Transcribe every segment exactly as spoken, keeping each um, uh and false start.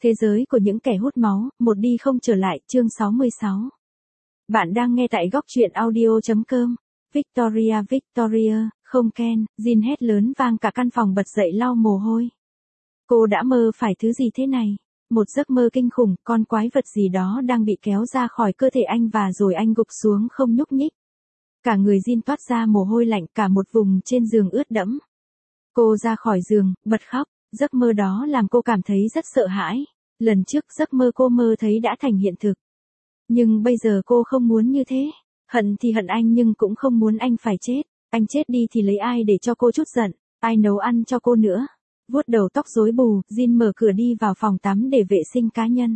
Thế giới của những kẻ hút máu, một đi không trở lại, chương sáu mươi sáu. Bạn đang nghe tại góc truyện audio chấm com. Victoria Victoria, không Ken, Jin hét lớn vang cả căn phòng bật dậy lau mồ hôi. Cô đã mơ phải thứ gì thế này? Một giấc mơ kinh khủng, con quái vật gì đó đang bị kéo ra khỏi cơ thể anh và rồi anh gục xuống không nhúc nhích. Cả người Jin toát ra mồ hôi lạnh, cả một vùng trên giường ướt đẫm. Cô ra khỏi giường, bật khóc. Giấc mơ đó làm cô cảm thấy rất sợ hãi. Lần trước giấc mơ cô mơ thấy đã thành hiện thực. Nhưng bây giờ cô không muốn như thế. Hận thì hận anh nhưng cũng không muốn anh phải chết. Anh chết đi thì lấy ai để cho cô chút giận, ai nấu ăn cho cô nữa. Vuốt đầu tóc rối bù, Jin mở cửa đi vào phòng tắm để vệ sinh cá nhân.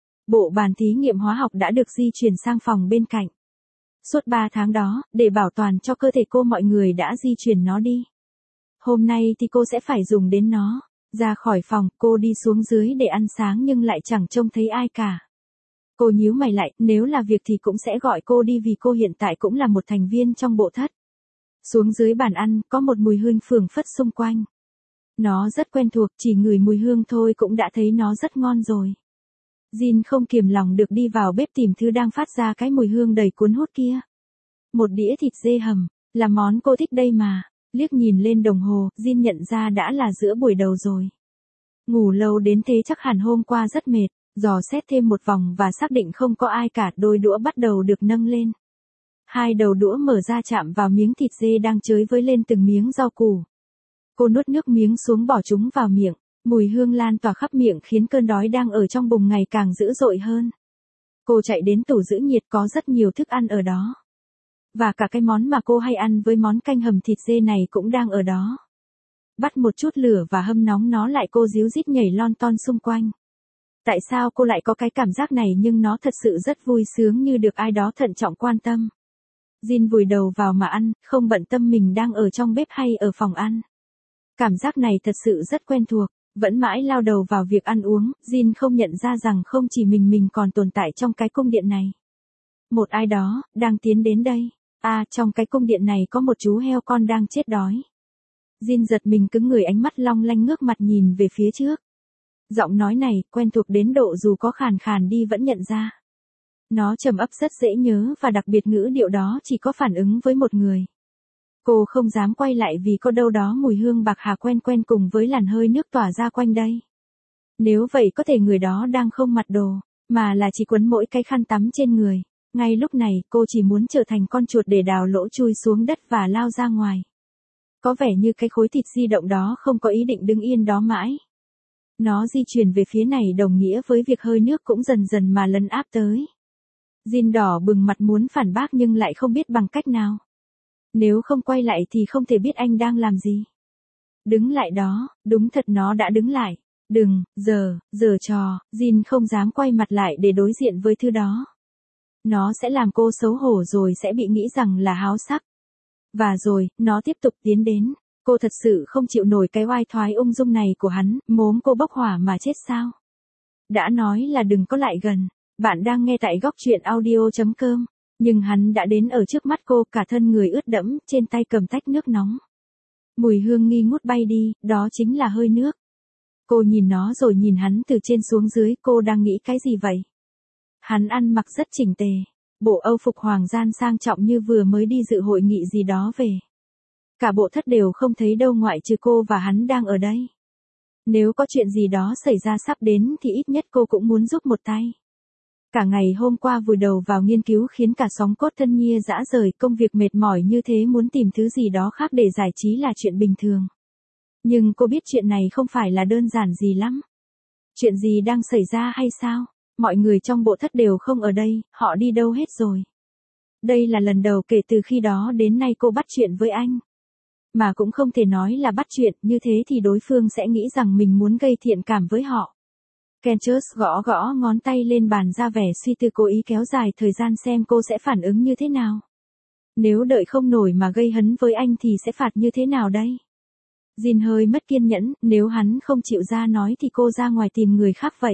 Bộ bàn thí nghiệm hóa học đã được di chuyển sang phòng bên cạnh. Suốt ba tháng đó, để bảo toàn cho cơ thể cô mọi người đã di chuyển nó đi. Hôm nay thì cô sẽ phải dùng đến nó. Ra khỏi phòng, cô đi xuống dưới để ăn sáng nhưng lại chẳng trông thấy ai cả. Cô nhíu mày lại, nếu là việc thì cũng sẽ gọi cô đi vì cô hiện tại cũng là một thành viên trong bộ thất. Xuống dưới bàn ăn, có một mùi hương phưởng phất xung quanh. Nó rất quen thuộc, chỉ ngửi mùi hương thôi cũng đã thấy nó rất ngon rồi. Jin không kiềm lòng được đi vào bếp tìm thứ đang phát ra cái mùi hương đầy cuốn hút kia. Một đĩa thịt dê hầm, là món cô thích đây mà. Liếc nhìn lên đồng hồ, Jin nhận ra đã là giữa buổi đầu rồi. Ngủ lâu đến thế chắc hẳn hôm qua rất mệt, dò xét thêm một vòng và xác định không có ai cả, đôi đũa bắt đầu được nâng lên. Hai đầu đũa mở ra chạm vào miếng thịt dê đang chới với lên từng miếng rau củ. Cô nuốt nước miếng xuống bỏ chúng vào miệng, mùi hương lan tỏa khắp miệng khiến cơn đói đang ở trong bụng ngày càng dữ dội hơn. Cô chạy đến tủ giữ nhiệt, có rất nhiều thức ăn ở đó. Và cả cái món mà cô hay ăn với món canh hầm thịt dê này cũng đang ở đó. Bắt một chút lửa và hâm nóng nó lại, cô ríu rít nhảy lon ton xung quanh. Tại sao cô lại có cái cảm giác này nhưng nó thật sự rất vui sướng như được ai đó thận trọng quan tâm. Jin vùi đầu vào mà ăn, không bận tâm mình đang ở trong bếp hay ở phòng ăn. Cảm giác này thật sự rất quen thuộc, vẫn mãi lao đầu vào việc ăn uống, Jin không nhận ra rằng không chỉ mình mình còn tồn tại trong cái cung điện này. Một ai đó, đang tiến đến đây. À, trong cái cung điện này có một chú heo con đang chết đói. Jin giật mình cứng người, ánh mắt long lanh ngước mặt nhìn về phía trước. Giọng nói này, quen thuộc đến độ dù có khàn khàn đi vẫn nhận ra. Nó trầm ấp rất dễ nhớ và đặc biệt ngữ điệu đó chỉ có phản ứng với một người. Cô không dám quay lại vì có đâu đó mùi hương bạc hà quen quen cùng với làn hơi nước tỏa ra quanh đây. Nếu vậy có thể người đó đang không mặc đồ, mà là chỉ quấn mỗi cái khăn tắm trên người. Ngay lúc này, cô chỉ muốn trở thành con chuột để đào lỗ chui xuống đất và lao ra ngoài. Có vẻ như cái khối thịt di động đó không có ý định đứng yên đó mãi. Nó di chuyển về phía này đồng nghĩa với việc hơi nước cũng dần dần mà lấn áp tới. Jin đỏ bừng mặt muốn phản bác nhưng lại không biết bằng cách nào. Nếu không quay lại thì không thể biết anh đang làm gì. Đứng lại đó, đúng thật nó đã đứng lại. Đừng, giờ, giờ trò, Jin không dám quay mặt lại để đối diện với thứ đó. Nó sẽ làm cô xấu hổ rồi sẽ bị nghĩ rằng là háo sắc. Và rồi, nó tiếp tục tiến đến. Cô thật sự không chịu nổi cái oai thoái ung dung này của hắn, mốm cô bốc hỏa mà chết sao. Đã nói là đừng có lại gần. Bạn đang nghe tại góc truyện audio chấm com. Nhưng hắn đã đến ở trước mắt cô, cả thân người ướt đẫm, trên tay cầm tách nước nóng. Mùi hương nghi ngút bay đi, đó chính là hơi nước. Cô nhìn nó rồi nhìn hắn từ trên xuống dưới, cô đang nghĩ cái gì vậy? Hắn ăn mặc rất chỉnh tề, bộ âu phục hoàng gian sang trọng như vừa mới đi dự hội nghị gì đó về. Cả bộ thất đều không thấy đâu ngoại trừ cô và hắn đang ở đây. Nếu có chuyện gì đó xảy ra sắp đến thì ít nhất cô cũng muốn giúp một tay. Cả ngày hôm qua vùi đầu vào nghiên cứu khiến cả xóng cốt thân nhia dã rời, công việc mệt mỏi như thế muốn tìm thứ gì đó khác để giải trí là chuyện bình thường. Nhưng cô biết chuyện này không phải là đơn giản gì lắm. Chuyện gì đang xảy ra hay sao? Mọi người trong bộ thất đều không ở đây, họ đi đâu hết rồi. Đây là lần đầu kể từ khi đó đến nay cô bắt chuyện với anh. Mà cũng không thể nói là bắt chuyện, như thế thì đối phương sẽ nghĩ rằng mình muốn gây thiện cảm với họ. Kenchus gõ gõ ngón tay lên bàn ra vẻ suy tư, cố ý kéo dài thời gian xem cô sẽ phản ứng như thế nào. Nếu đợi không nổi mà gây hấn với anh thì sẽ phạt như thế nào đây? Jin hơi mất kiên nhẫn, nếu hắn không chịu ra nói thì cô ra ngoài tìm người khác vậy.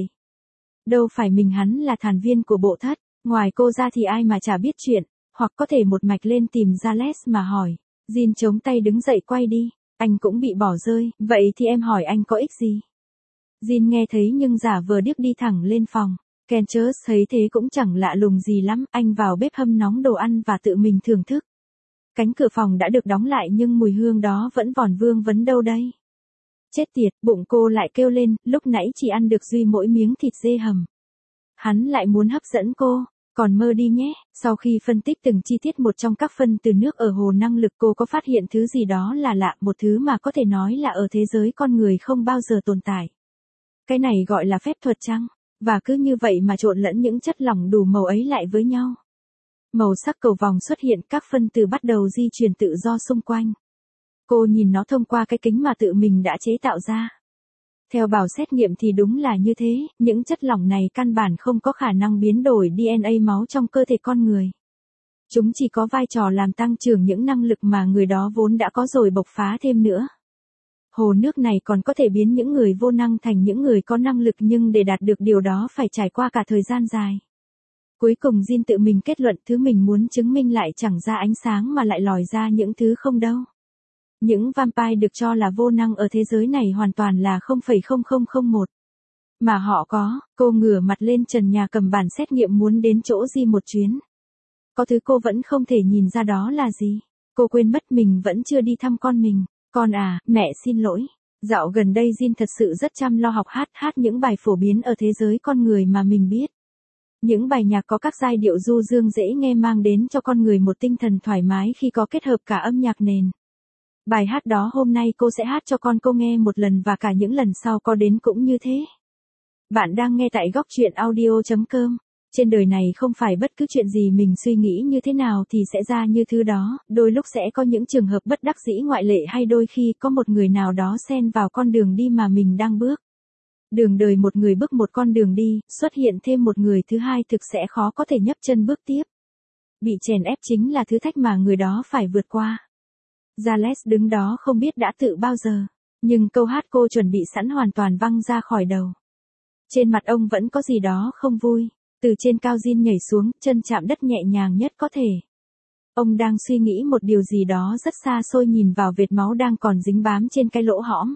Đâu phải mình hắn là thành viên của bộ thất, ngoài cô ra thì ai mà chả biết chuyện, hoặc có thể một mạch lên tìm Jales mà hỏi. Jin chống tay đứng dậy quay đi, anh cũng bị bỏ rơi, vậy thì em hỏi anh có ích gì? Jin nghe thấy nhưng giả vờ điếc đi thẳng lên phòng. Kenchus thấy thế cũng chẳng lạ lùng gì lắm, anh vào bếp hâm nóng đồ ăn và tự mình thưởng thức. Cánh cửa phòng đã được đóng lại nhưng mùi hương đó vẫn vòn vương vấn đâu đây. Chết tiệt, bụng cô lại kêu lên, lúc nãy chỉ ăn được duy mỗi miếng thịt dê hầm. Hắn lại muốn hấp dẫn cô, còn mơ đi nhé. Sau khi phân tích từng chi tiết một trong các phân từ nước ở hồ năng lực, cô có phát hiện thứ gì đó là lạ, một thứ mà có thể nói là ở thế giới con người không bao giờ tồn tại. Cái này gọi là phép thuật chăng? Và cứ như vậy mà trộn lẫn những chất lỏng đủ màu ấy lại với nhau. Màu sắc cầu vòng xuất hiện, các phân từ bắt đầu di chuyển tự do xung quanh. Cô nhìn nó thông qua cái kính mà tự mình đã chế tạo ra. Theo bảo xét nghiệm thì đúng là như thế, những chất lỏng này căn bản không có khả năng biến đổi đê en a máu trong cơ thể con người. Chúng chỉ có vai trò làm tăng trưởng những năng lực mà người đó vốn đã có rồi bộc phá thêm nữa. Hồ nước này còn có thể biến những người vô năng thành những người có năng lực, nhưng để đạt được điều đó phải trải qua cả thời gian dài. Cuối cùng Jin tự mình kết luận thứ mình muốn chứng minh lại chẳng ra ánh sáng mà lại lòi ra những thứ không đâu. Những vampire được cho là vô năng ở thế giới này hoàn toàn là không phẩy không không không một. Mà họ có, cô ngửa mặt lên trần nhà cầm bản xét nghiệm muốn đến chỗ Jin một chuyến. Có thứ cô vẫn không thể nhìn ra đó là gì. Cô quên mất mình vẫn chưa đi thăm con mình. Con à, mẹ xin lỗi. Dạo gần đây Jin thật sự rất chăm lo học hát, hát những bài phổ biến ở thế giới con người mà mình biết. Những bài nhạc có các giai điệu du dương dễ nghe mang đến cho con người một tinh thần thoải mái khi có kết hợp cả âm nhạc nền. Bài hát đó hôm nay cô sẽ hát cho con cô nghe một lần và cả những lần sau có đến cũng như thế. Bạn đang nghe tại góc truyện audio chấm com. Trên đời này không phải bất cứ chuyện gì mình suy nghĩ như thế nào thì sẽ ra như thứ đó, đôi lúc sẽ có những trường hợp bất đắc dĩ ngoại lệ, hay đôi khi có một người nào đó xen vào con đường đi mà mình đang bước. Đường đời một người bước một con đường đi, xuất hiện thêm một người thứ hai thực sẽ khó có thể nhấc chân bước tiếp. Bị chèn ép chính là thử thách mà người đó phải vượt qua. Giles đứng đó không biết đã tự bao giờ, nhưng câu hát cô chuẩn bị sẵn hoàn toàn văng ra khỏi đầu. Trên mặt ông vẫn có gì đó không vui. Từ trên cao Jin nhảy xuống, chân chạm đất nhẹ nhàng nhất có thể. Ông đang suy nghĩ một điều gì đó rất xa xôi, nhìn vào vệt máu đang còn dính bám trên cái lỗ hõm.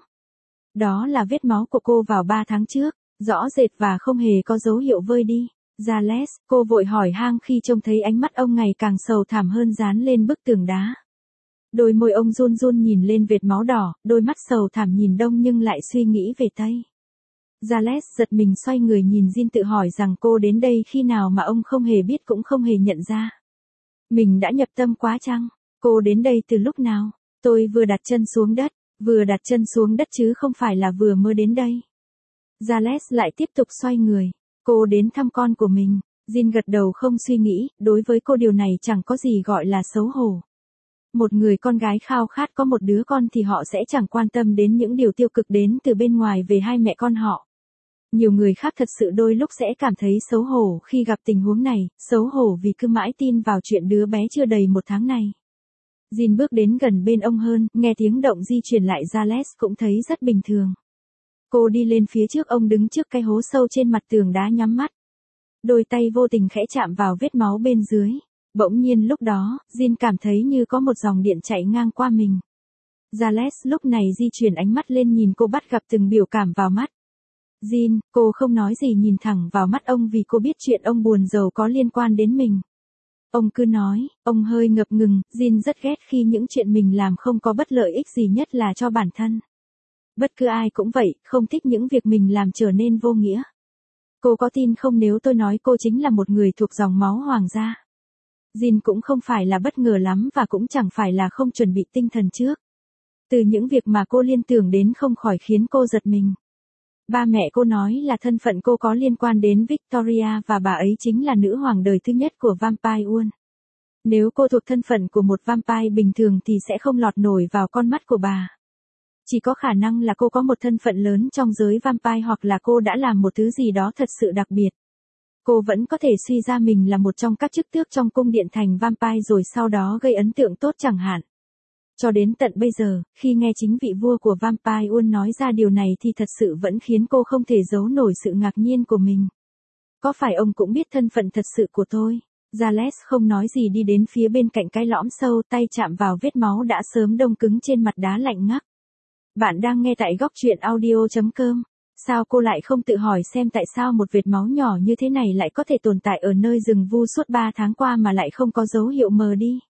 Đó là vết máu của cô vào ba tháng trước, rõ rệt và không hề có dấu hiệu vơi đi. Giles, cô vội hỏi han khi trông thấy ánh mắt ông ngày càng sầu thảm hơn dán lên bức tường đá. Đôi môi ông run run nhìn lên vệt máu đỏ, đôi mắt sầu thảm nhìn đông nhưng lại suy nghĩ về Tây. Giles giật mình xoay người nhìn Jin, tự hỏi rằng cô đến đây khi nào mà ông không hề biết cũng không hề nhận ra. Mình đã nhập tâm quá chăng? Cô đến đây từ lúc nào? Tôi vừa đặt chân xuống đất, vừa đặt chân xuống đất chứ không phải là vừa mơ đến đây. Giles lại tiếp tục xoay người. Cô đến thăm con của mình. Jin gật đầu không suy nghĩ, đối với cô điều này chẳng có gì gọi là xấu hổ. Một người con gái khao khát có một đứa con thì họ sẽ chẳng quan tâm đến những điều tiêu cực đến từ bên ngoài về hai mẹ con họ. Nhiều người khác thật sự đôi lúc sẽ cảm thấy xấu hổ khi gặp tình huống này, xấu hổ vì cứ mãi tin vào chuyện đứa bé chưa đầy một tháng này. Jin bước đến gần bên ông hơn, nghe tiếng động di chuyển lại, Giles cũng thấy rất bình thường. Cô đi lên phía trước ông đứng trước cái hố sâu trên mặt tường đá nhắm mắt. Đôi tay vô tình khẽ chạm vào vết máu bên dưới. Bỗng nhiên lúc đó, Jin cảm thấy như có một dòng điện chạy ngang qua mình. Giles lúc này di chuyển ánh mắt lên nhìn cô, bắt gặp từng biểu cảm vào mắt. Jin, cô không nói gì nhìn thẳng vào mắt ông vì cô biết chuyện ông buồn rầu có liên quan đến mình. Ông cứ nói, ông hơi ngập ngừng, Jin rất ghét khi những chuyện mình làm không có bất lợi ích gì, nhất là cho bản thân. Bất cứ ai cũng vậy, không thích những việc mình làm trở nên vô nghĩa. Cô có tin không nếu tôi nói cô chính là một người thuộc dòng máu hoàng gia? Jin cũng không phải là bất ngờ lắm và cũng chẳng phải là không chuẩn bị tinh thần trước. Từ những việc mà cô liên tưởng đến không khỏi khiến cô giật mình. Ba mẹ cô nói là thân phận cô có liên quan đến Victoria và bà ấy chính là nữ hoàng đời thứ nhất của Vampire World. Nếu cô thuộc thân phận của một vampire bình thường thì sẽ không lọt nổi vào con mắt của bà. Chỉ có khả năng là cô có một thân phận lớn trong giới vampire, hoặc là cô đã làm một thứ gì đó thật sự đặc biệt. Cô vẫn có thể suy ra mình là một trong các chức tước trong cung điện thành vampire rồi sau đó gây ấn tượng tốt chẳng hạn. Cho đến tận bây giờ, khi nghe chính vị vua của Vampire World nói ra điều này thì thật sự vẫn khiến cô không thể giấu nổi sự ngạc nhiên của mình. Có phải ông cũng biết thân phận thật sự của tôi? Giles không nói gì đi đến phía bên cạnh cái lõm sâu, tay chạm vào vết máu đã sớm đông cứng trên mặt đá lạnh ngắt. Bạn đang nghe tại góc truyện audio chấm com. Sao cô lại không tự hỏi xem tại sao một vệt máu nhỏ như thế này lại có thể tồn tại ở nơi rừng vu suốt ba tháng qua mà lại không có dấu hiệu mờ đi?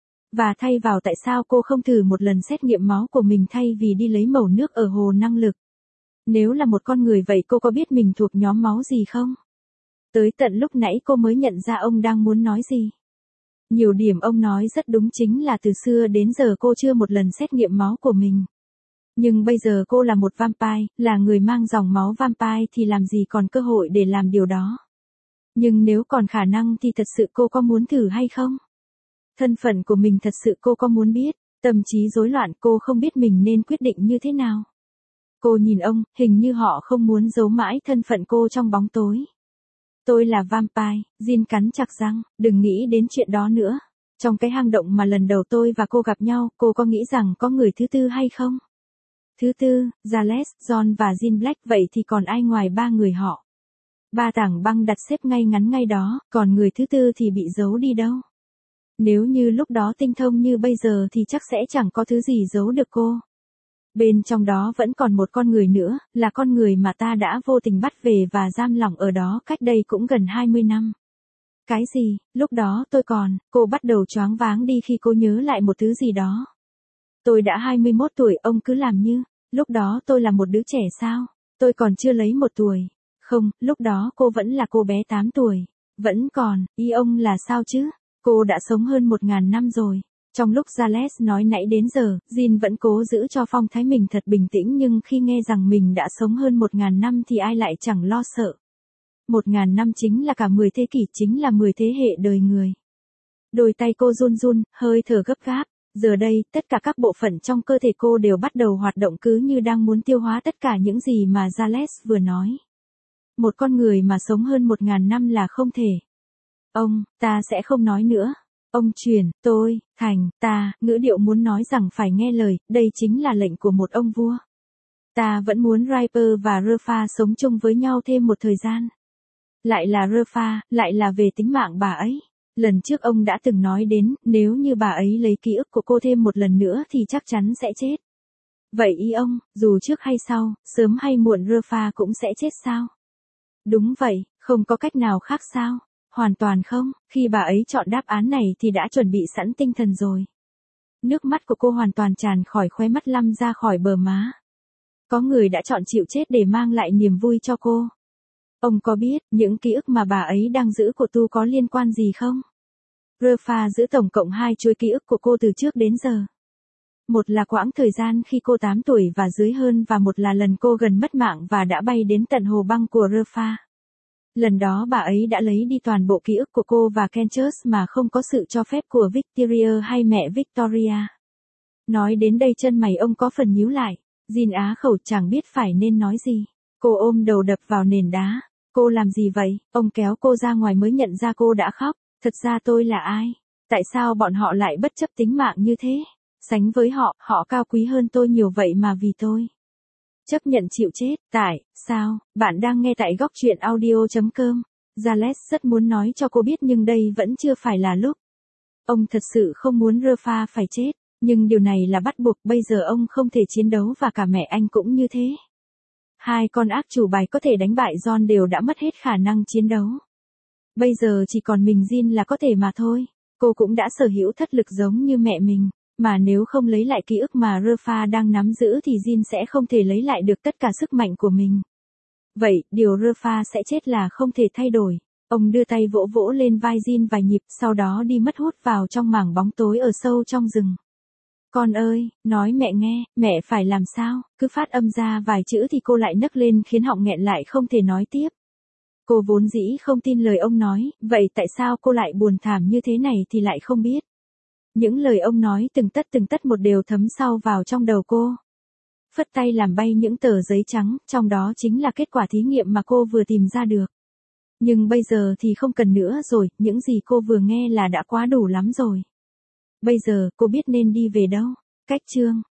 Và thay vào tại sao cô không thử một lần xét nghiệm máu của mình thay vì đi lấy mẩu nước ở hồ năng lực? Nếu là một con người vậy cô có biết mình thuộc nhóm máu gì không? Tới tận lúc nãy cô mới nhận ra ông đang muốn nói gì. Nhiều điểm ông nói rất đúng, chính là từ xưa đến giờ cô chưa một lần xét nghiệm máu của mình. Nhưng bây giờ cô là một vampire, là người mang dòng máu vampire thì làm gì còn cơ hội để làm điều đó. Nhưng nếu còn khả năng thì thật sự cô có muốn thử hay không? Thân phận của mình thật sự cô có muốn biết? Tâm trí rối loạn, cô không biết mình nên quyết định như thế nào. Cô nhìn ông, hình như họ không muốn giấu mãi thân phận cô trong bóng tối. Tôi là vampire, Jin cắn chặt răng, đừng nghĩ đến chuyện đó nữa. Trong cái hang động mà lần đầu tôi và cô gặp nhau, cô có nghĩ rằng có người thứ tư hay không? Thứ tư, Giles, John và Jin Black, vậy thì còn ai ngoài ba người họ? Ba tảng băng đặt xếp ngay ngắn ngay đó, còn người thứ tư thì bị giấu đi đâu? Nếu như lúc đó tinh thông như bây giờ thì chắc sẽ chẳng có thứ gì giấu được cô. Bên trong đó vẫn còn một con người nữa, là con người mà ta đã vô tình bắt về và giam lỏng ở đó cách đây cũng gần hai mươi năm. Cái gì, lúc đó tôi còn, cô bắt đầu choáng váng đi khi cô nhớ lại một thứ gì đó. Tôi đã hai mươi mốt tuổi, ông cứ làm như, lúc đó tôi là một đứa trẻ sao, tôi còn chưa lấy một tuổi. Không, lúc đó cô vẫn là cô bé tám tuổi. Vẫn còn, ý ông là sao chứ? Cô đã sống hơn một ngàn năm rồi. Trong lúc Giles nói nãy đến giờ, Jin vẫn cố giữ cho phong thái mình thật bình tĩnh, nhưng khi nghe rằng mình đã sống hơn một ngàn năm thì ai lại chẳng lo sợ. Một ngàn năm chính là cả mười thế kỷ, chính là mười thế hệ đời người. Đôi tay cô run run, hơi thở gấp gáp. Giờ đây, tất cả các bộ phận trong cơ thể cô đều bắt đầu hoạt động, cứ như đang muốn tiêu hóa tất cả những gì mà Giles vừa nói. Một con người mà sống hơn một ngàn năm là không thể. Ông, ta sẽ không nói nữa. Ông truyền, tôi, thành, ta, ngữ điệu muốn nói rằng phải nghe lời, đây chính là lệnh của một ông vua. Ta vẫn muốn Riper và Rafa sống chung với nhau thêm một thời gian. Lại là Rafa, lại là về tính mạng bà ấy. Lần trước ông đã từng nói đến, nếu như bà ấy lấy ký ức của cô thêm một lần nữa thì chắc chắn sẽ chết. Vậy ý ông, dù trước hay sau, sớm hay muộn Rafa cũng sẽ chết sao? Đúng vậy, không có cách nào khác sao? Hoàn toàn không, khi bà ấy chọn đáp án này thì đã chuẩn bị sẵn tinh thần rồi. Nước mắt của cô hoàn toàn tràn khỏi khóe mắt, lăn ra khỏi bờ má. Có người đã chọn chịu chết để mang lại niềm vui cho cô. Ông có biết, những ký ức mà bà ấy đang giữ của Tu có liên quan gì không? Rafa giữ tổng cộng hai chuỗi ký ức của cô từ trước đến giờ. Một là quãng thời gian khi cô tám tuổi và dưới hơn, và một là lần cô gần mất mạng và đã bay đến tận hồ băng của Rafa. Lần đó bà ấy đã lấy đi toàn bộ ký ức của cô và Kenchus mà không có sự cho phép của Victoria hay mẹ Victoria. Nói đến đây chân mày ông có phần nhíu lại. Jin á khẩu, chẳng biết phải nên nói gì. Cô ôm đầu đập vào nền đá. Cô làm gì vậy? Ông kéo cô ra ngoài mới nhận ra cô đã khóc. Thật ra tôi là ai? Tại sao bọn họ lại bất chấp tính mạng như thế? Sánh với họ, họ cao quý hơn tôi nhiều vậy mà vì tôi chấp nhận chịu chết. Tại sao? Bạn đang nghe tại góc truyện audio chấm com. Giles rất muốn nói cho cô biết nhưng đây vẫn chưa phải là lúc. Ông thật sự không muốn Rafa phải chết, nhưng điều này là bắt buộc, bây giờ ông không thể chiến đấu và cả mẹ anh cũng như thế. Hai con ác chủ bài có thể đánh bại John đều đã mất hết khả năng chiến đấu. Bây giờ chỉ còn mình Jin là có thể mà thôi. Cô cũng đã sở hữu thất lực giống như mẹ mình. Mà nếu không lấy lại ký ức mà Rafa đang nắm giữ thì Jin sẽ không thể lấy lại được tất cả sức mạnh của mình. Vậy, điều Rafa sẽ chết là không thể thay đổi. Ông đưa tay vỗ vỗ lên vai Jin vài nhịp, sau đó đi mất hút vào trong mảng bóng tối ở sâu trong rừng. Con ơi, nói mẹ nghe, mẹ phải làm sao? Cứ phát âm ra vài chữ thì cô lại nấc lên khiến họng nghẹn lại không thể nói tiếp. Cô vốn dĩ không tin lời ông nói, vậy tại sao cô lại buồn thảm như thế này thì lại không biết. Những lời ông nói từng tất từng tất một đều thấm sâu vào trong đầu cô. Phất tay làm bay những tờ giấy trắng, trong đó chính là kết quả thí nghiệm mà cô vừa tìm ra được. Nhưng bây giờ thì không cần nữa rồi, những gì cô vừa nghe là đã quá đủ lắm rồi. Bây giờ, cô biết nên đi về đâu. Cách chương